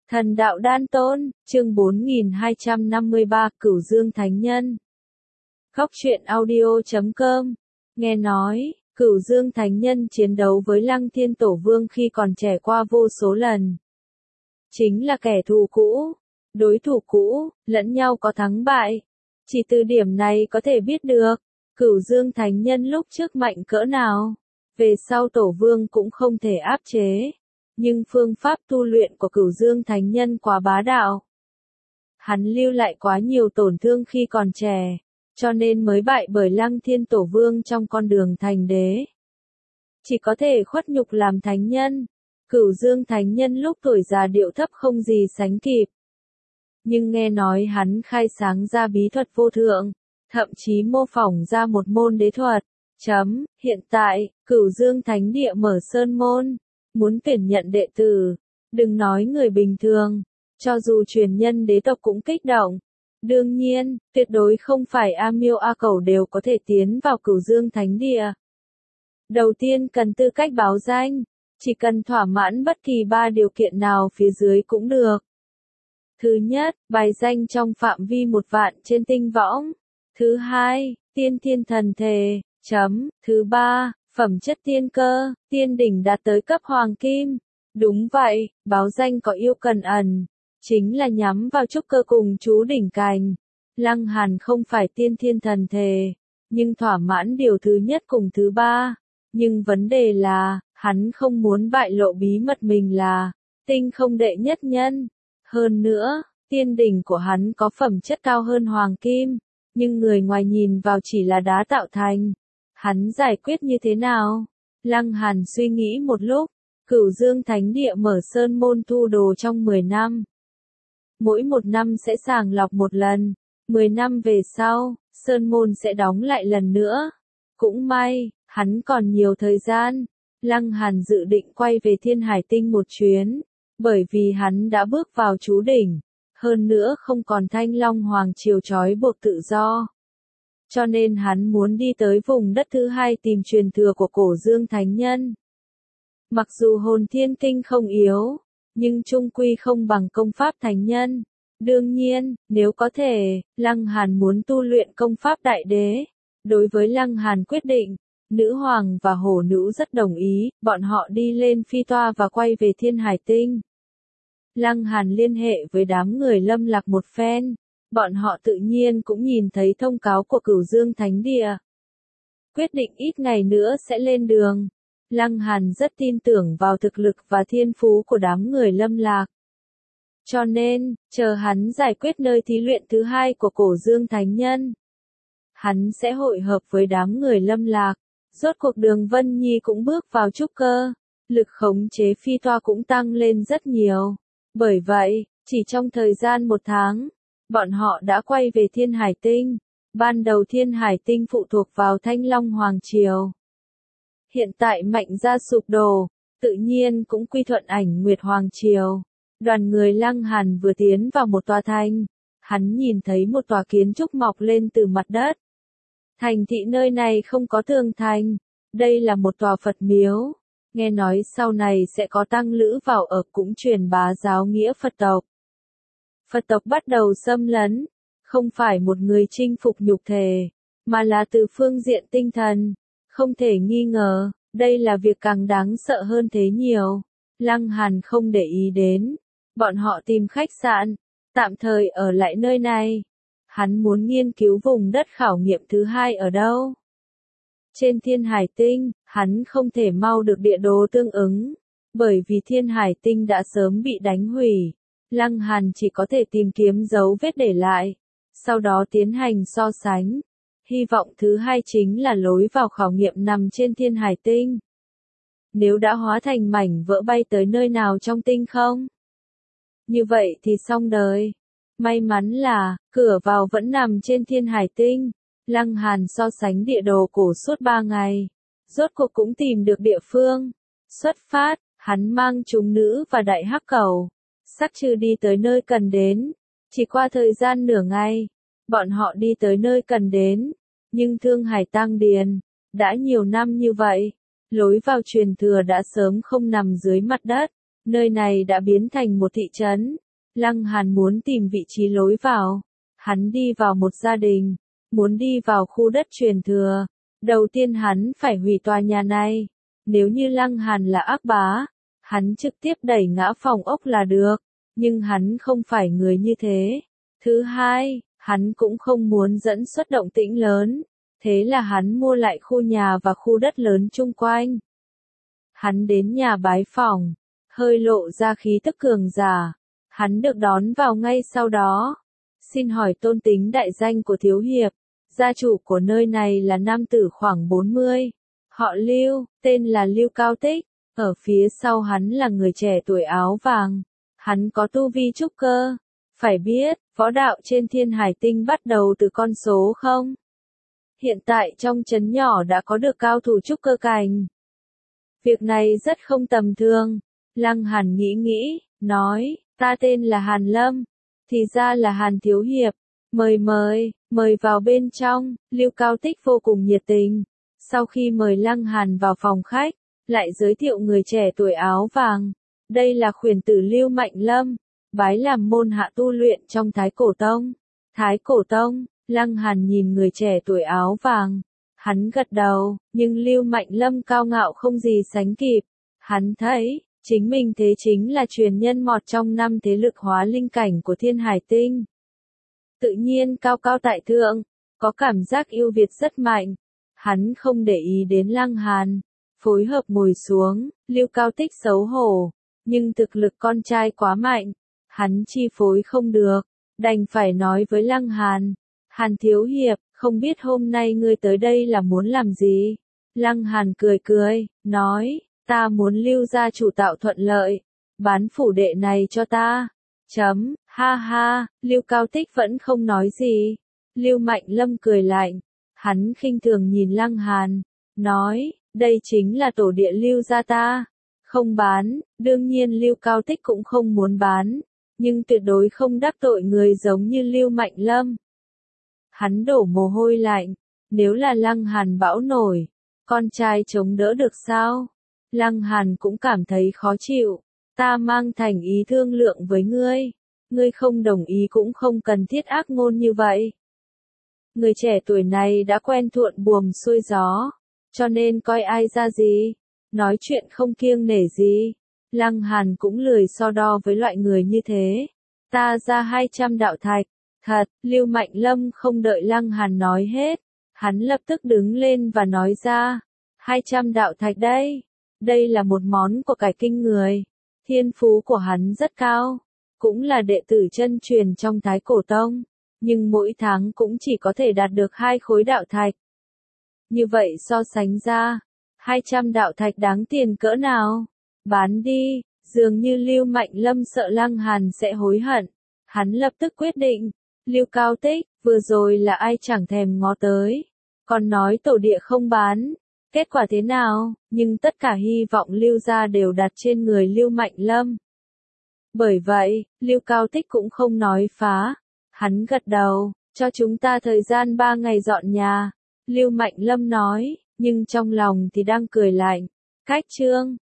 Thần đạo đan tôn, chương 4253, Cửu Dương Thánh Nhân. Góc truyện audio.com. Nghe nói, Cửu Dương Thánh Nhân chiến đấu với Lăng Thiên Tổ Vương khi còn trẻ qua vô số lần. Chính là kẻ thù cũ, đối thủ cũ, lẫn nhau có thắng bại. Chỉ từ điểm này có thể biết được, Cửu Dương Thánh Nhân lúc trước mạnh cỡ nào. Về sau Tổ Vương cũng không thể áp chế. Nhưng phương pháp tu luyện của Cửu Dương Thánh Nhân quá bá đạo. Hắn lưu lại quá nhiều tổn thương khi còn trẻ, cho nên mới bại bởi Lăng Thiên Tổ Vương trong con đường thành đế. Chỉ có thể khuất nhục làm thánh nhân. Cửu Dương Thánh Nhân lúc tuổi già điệu thấp không gì sánh kịp. Nhưng nghe nói hắn khai sáng ra bí thuật vô thượng, thậm chí mô phỏng ra một môn đế thuật. Hiện tại, Cửu Dương Thánh Địa mở sơn môn. Muốn tuyển nhận đệ tử, đừng nói người bình thường, cho dù truyền nhân đế tộc cũng kích động. Đương nhiên, tuyệt đối không phải A Miêu A Cẩu đều có thể tiến vào Cửu Dương Thánh Địa. Đầu tiên cần tư cách báo danh, chỉ cần thỏa mãn bất kỳ 3 điều kiện nào phía dưới cũng được. Thứ nhất, bài danh trong phạm vi 1 vạn trên tinh võng. Thứ hai, tiên thiên thần thể. Thứ ba, phẩm chất tiên cơ, tiên đỉnh đạt tới cấp hoàng kim. Đúng vậy, báo danh có yêu cần ẩn, chính là nhắm vào trúc cơ cùng chú đỉnh cành. Lăng Hàn không phải tiên thiên thần thể, nhưng thỏa mãn điều thứ nhất cùng thứ ba. Nhưng vấn đề là, hắn không muốn bại lộ bí mật mình là tinh không đệ nhất nhân. Hơn nữa, tiên đỉnh của hắn có phẩm chất cao hơn hoàng kim, nhưng người ngoài nhìn vào chỉ là đá tạo thành. Hắn giải quyết như thế nào? Lăng Hàn suy nghĩ một lúc, Cửu Dương Thánh Địa mở sơn môn thu đồ trong 10 năm. Mỗi 1 năm sẽ sàng lọc 1 lần, 10 năm về sau, sơn môn sẽ đóng lại lần nữa. Cũng may, hắn còn nhiều thời gian. Lăng Hàn dự định quay về Thiên Hải Tinh một chuyến, bởi vì hắn đã bước vào chú đỉnh, hơn nữa không còn Thanh Long Hoàng Triều trói buộc tự do. Cho nên hắn muốn đi tới vùng đất thứ hai tìm truyền thừa của Cổ Dương Thánh Nhân. Mặc dù hồn thiên kinh không yếu, nhưng chung quy không bằng công pháp thánh nhân. Đương nhiên, nếu có thể, Lăng Hàn muốn tu luyện công pháp đại đế. Đối với Lăng Hàn quyết định, nữ hoàng và hổ nữ rất đồng ý, bọn họ đi lên phi toa và quay về Thiên Hải Tinh. Lăng Hàn liên hệ với đám người Lâm Lạc một phen. Bọn họ tự nhiên cũng nhìn thấy thông cáo của Cửu Dương Thánh Địa. Quyết định ít ngày nữa sẽ lên đường. Lăng Hàn rất tin tưởng vào thực lực và thiên phú của đám người Lâm Lạc. Cho nên, chờ hắn giải quyết nơi thí luyện thứ hai của Cổ Dương Thánh Nhân, hắn sẽ hội hợp với đám người Lâm Lạc. Rốt cuộc Đường Vân Nhi cũng bước vào trúc cơ, lực khống chế phi toa cũng tăng lên rất nhiều. Bởi vậy, chỉ trong thời gian 1 tháng, bọn họ đã quay về Thiên Hải Tinh. Ban đầu Thiên Hải Tinh phụ thuộc vào Thanh Long Hoàng Triều. Hiện tại Mạnh gia sụp đổ, tự nhiên cũng quy thuận Ảnh Nguyệt Hoàng Triều. Đoàn người Lăng Hàn vừa tiến vào một tòa thành, hắn nhìn thấy một tòa kiến trúc mọc lên từ mặt đất. Thành thị nơi này không có tường thành, đây là một tòa Phật miếu. Nghe nói sau này sẽ có tăng lữ vào ở cũng truyền bá giáo nghĩa Phật tộc. Phật tộc bắt đầu xâm lấn, không phải một người chinh phục nhục thể, mà là từ phương diện tinh thần. Không thể nghi ngờ, đây là việc càng đáng sợ hơn thế nhiều. Lăng Hàn không để ý đến. Bọn họ tìm khách sạn, tạm thời ở lại nơi này. Hắn muốn nghiên cứu vùng đất khảo nghiệm thứ hai ở đâu. Trên Thiên Hải Tinh, hắn không thể mau được địa đồ tương ứng, bởi vì Thiên Hải Tinh đã sớm bị đánh hủy. Lăng Hàn chỉ có thể tìm kiếm dấu vết để lại, sau đó tiến hành so sánh. Hy vọng thứ hai chính là lối vào khảo nghiệm nằm trên Thiên Hải Tinh. Nếu đã hóa thành mảnh vỡ bay tới nơi nào trong tinh không, như vậy thì xong đời. May mắn là, cửa vào vẫn nằm trên Thiên Hải Tinh. Lăng Hàn so sánh địa đồ cổ suốt 3 ngày. Rốt cuộc cũng tìm được địa phương. Xuất phát, hắn mang chúng nữ và đại hắc cầu. Sắc trừ đi tới nơi cần đến. Chỉ qua thời gian nửa ngày, bọn họ đi tới nơi cần đến. Nhưng Thương Hải Tăng Điền, đã nhiều năm như vậy, lối vào truyền thừa đã sớm không nằm dưới mặt đất. Nơi này đã biến thành một thị trấn. Lăng Hàn muốn tìm vị trí lối vào. Hắn đi vào một gia đình, muốn đi vào khu đất truyền thừa. Đầu tiên hắn phải hủy tòa nhà này. Nếu như Lăng Hàn là ác bá, hắn trực tiếp đẩy ngã phòng ốc là được. Nhưng hắn không phải người như thế. Thứ hai, hắn cũng không muốn dẫn xuất động tĩnh lớn. Thế là hắn mua lại khu nhà và khu đất lớn chung quanh. Hắn đến nhà bái phỏng, hơi lộ ra khí tức cường giả. Hắn được đón vào ngay sau đó. Xin hỏi tôn tính đại danh của thiếu hiệp. Gia chủ của nơi này là nam tử khoảng 40. Họ Lưu, tên là Lưu Cao Tích. Ở phía sau hắn là người trẻ tuổi áo vàng. Hắn có tu vi trúc cơ. Phải biết, võ đạo trên Thiên Hải Tinh bắt đầu từ con số 0. Hiện tại trong trấn nhỏ đã có được cao thủ trúc cơ cảnh. Việc này rất không tầm thường. Lăng Hàn nghĩ, nói, ta tên là Hàn Lâm. Thì ra là Hàn thiếu hiệp. Mời vào bên trong. Lưu Cao Tích vô cùng nhiệt tình. Sau khi mời Lăng Hàn vào phòng khách, lại giới thiệu người trẻ tuổi áo vàng. Đây là khuyển tử Lưu Mạnh Lâm, bái làm môn hạ tu luyện trong Thái Cổ Tông. Thái Cổ Tông, Lăng Hàn nhìn người trẻ tuổi áo vàng. Hắn gật đầu, nhưng Lưu Mạnh Lâm cao ngạo không gì sánh kịp. Hắn thấy, chính mình thế chính là truyền nhân một trong 5 thế lực hóa linh cảnh của Thiên Hải Tinh. Tự nhiên cao cao tại thượng, có cảm giác yêu Việt rất mạnh. Hắn không để ý đến Lăng Hàn, phối hợp ngồi xuống. Lưu Cao Tích xấu hổ, nhưng thực lực con trai quá mạnh, hắn chi phối không được, đành phải nói với Lăng Hàn. Hàn thiếu hiệp, không biết hôm nay ngươi tới đây là muốn làm gì? Lăng Hàn cười, nói, ta muốn Lưu gia chủ tạo thuận lợi, bán phủ đệ này cho ta. Ha ha, Lưu Cao Tích vẫn không nói gì. Lưu Mạnh Lâm cười lạnh, hắn khinh thường nhìn Lăng Hàn, nói, đây chính là tổ địa Lưu gia ta. Không bán, đương nhiên Lưu Cao Tích cũng không muốn bán, nhưng tuyệt đối không đắc tội người giống như Lưu Mạnh Lâm. Hắn đổ mồ hôi lạnh, nếu là Lăng Hàn bão nổi, con trai chống đỡ được sao? Lăng Hàn cũng cảm thấy khó chịu, ta mang thành ý thương lượng với ngươi không đồng ý cũng không cần thiết ác ngôn như vậy. Người trẻ tuổi này đã quen thuận buồm xuôi gió, cho nên coi ai ra gì, nói chuyện không kiêng nể gì. Lăng Hàn cũng lười so đo với loại người như thế. Ta ra 200 đạo thạch. Thật, Lưu Mạnh Lâm không đợi Lăng Hàn nói hết. Hắn lập tức đứng lên và nói ra. 200 đạo thạch đây. Đây là một món của cải kinh người. Thiên phú của hắn rất cao. Cũng là đệ tử chân truyền trong Thái Cổ Tông. Nhưng mỗi tháng cũng chỉ có thể đạt được 2 khối đạo thạch. Như vậy so sánh ra, 200 đạo thạch đáng tiền cỡ nào? Bán đi, dường như Lưu Mạnh Lâm sợ Lăng Hàn sẽ hối hận. Hắn lập tức quyết định, Lưu Cao Tích, vừa rồi là ai chẳng thèm ngó tới. Còn nói tổ địa không bán, kết quả thế nào? Nhưng tất cả hy vọng Lưu gia đều đặt trên người Lưu Mạnh Lâm. Bởi vậy, Lưu Cao Tích cũng không nói phá. Hắn gật đầu, cho chúng ta thời gian 3 ngày dọn nhà. Lưu Mạnh Lâm nói, nhưng trong lòng thì đang cười lạnh. Cách chương